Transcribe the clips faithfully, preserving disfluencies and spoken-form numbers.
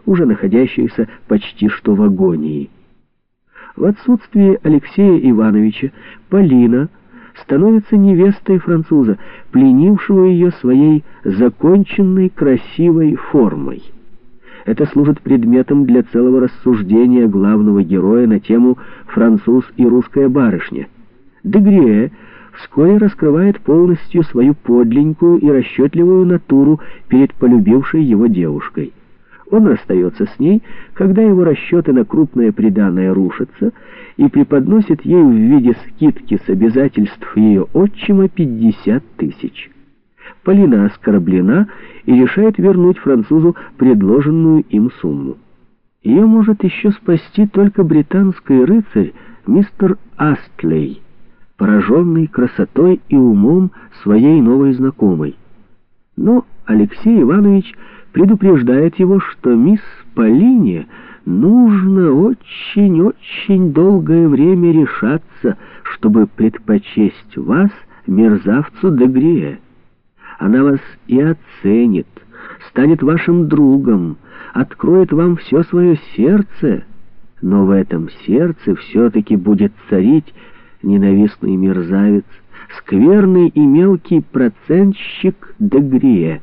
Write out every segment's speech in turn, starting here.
уже находящаяся почти что в агонии. В отсутствие Алексея Ивановича Полина становится невестой француза, пленившего ее своей законченной красивой формой. Это служит предметом для целого рассуждения главного героя на тему «Француз и русская барышня». Дегриэ вскоре раскрывает полностью свою подленькую и расчетливую натуру перед полюбившей его девушкой. Он расстается с ней, когда его расчеты на крупное приданое рушатся, и преподносит ей в виде скидки с обязательств ее отчима пятьдесят тысяч. Полина оскорблена и решает вернуть французу предложенную им сумму. Ее может еще спасти только британский рыцарь мистер Астлей, пораженный красотой и умом своей новой знакомой. Но Алексей Иванович предупреждает его, что мисс Полине нужно очень-очень долгое время решаться, чтобы предпочесть вас мерзавцу Дегриэ. Она вас и оценит, станет вашим другом, откроет вам все свое сердце, но в этом сердце все-таки будет царить ненавистный мерзавец, скверный и мелкий процентщик Дегриэ.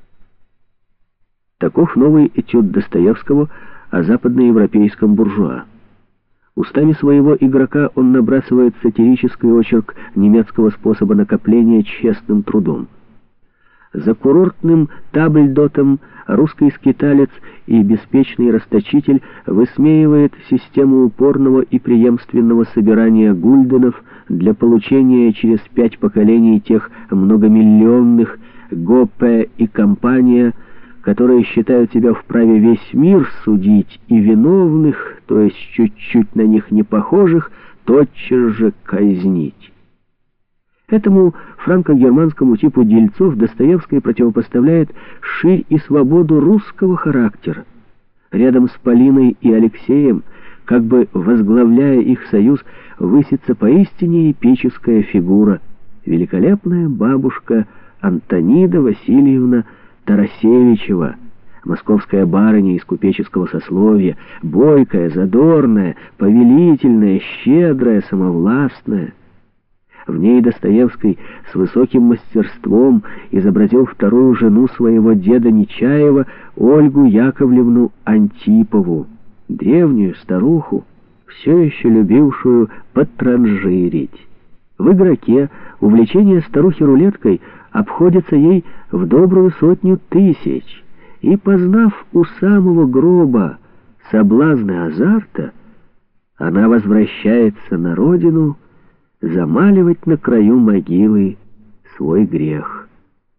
Таков новый этюд Достоевского о западноевропейском буржуа. Устами своего игрока он набрасывает сатирический очерк немецкого способа накопления честным трудом. За курортным табльдотом русский скиталец и беспечный расточитель высмеивает систему упорного и преемственного собирания гульденов для получения через пять поколений тех многомиллионных Гопе и компания, которые считают себя вправе весь мир судить и виновных, то есть чуть-чуть на них не похожих, тотчас же казнить. Этому франко-германскому типу дельцов Достоевский противопоставляет ширь и свободу русского характера. Рядом с Полиной и Алексеем, как бы возглавляя их союз, высится поистине эпическая фигура, великолепная бабушка Антонида Васильевна Тарасевичева, московская барыня из купеческого сословия, бойкая, задорная, повелительная, щедрая, самовластная. В ней Достоевский с высоким мастерством изобразил вторую жену своего деда Нечаева, Ольгу Яковлевну Антипову, древнюю старуху, все еще любившую потранжирить. В игроке увлечение старухи рулеткой обходится ей в добрую сотню тысяч, и, познав у самого гроба соблазны азарта, она возвращается на родину замаливать на краю могилы свой грех.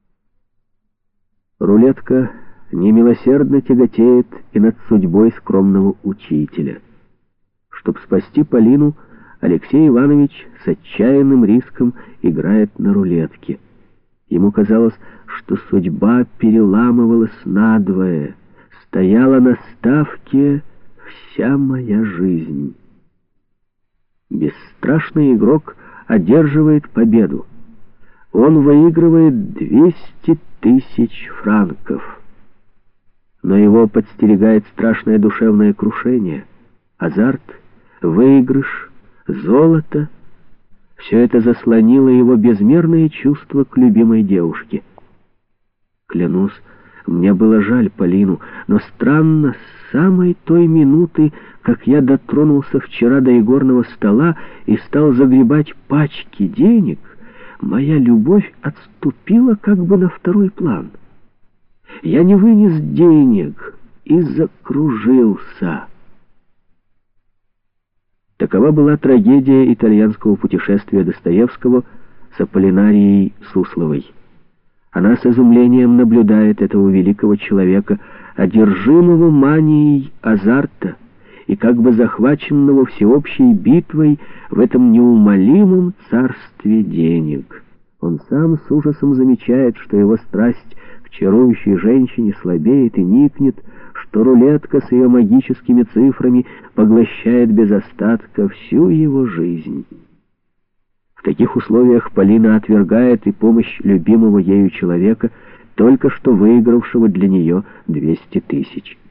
Рулетка немилосердно тяготеет и над судьбой скромного учителя. Чтоб спасти Полину, Алексей Иванович с отчаянным риском играет на рулетке. Ему казалось, что судьба переламывалась надвое, стояла на ставке вся моя жизнь. Бесстрашный игрок одерживает победу. Он выигрывает двести тысяч франков. Но его подстерегает страшное душевное крушение, азарт, выигрыш, золото. Все это заслонило его безмерное чувство к любимой девушке. Клянусь, мне было жаль Полину, но странно, с самой той минуты, как я дотронулся вчера до игорного стола и стал загребать пачки денег, моя любовь отступила как бы на второй план. Я не вынес денег и закружился. Такова была трагедия итальянского путешествия Достоевского с Аполлинарией Сусловой. Она с изумлением наблюдает этого великого человека, одержимого манией азарта и как бы захваченного всеобщей битвой в этом неумолимом царстве денег. Он сам с ужасом замечает, что его страсть к чарующей женщине слабеет и никнет, что рулетка с ее магическими цифрами поглощает без остатка всю его жизнь. В таких условиях Полина отвергает и помощь любимого ею человека, только что выигравшего для нее двести тысяч.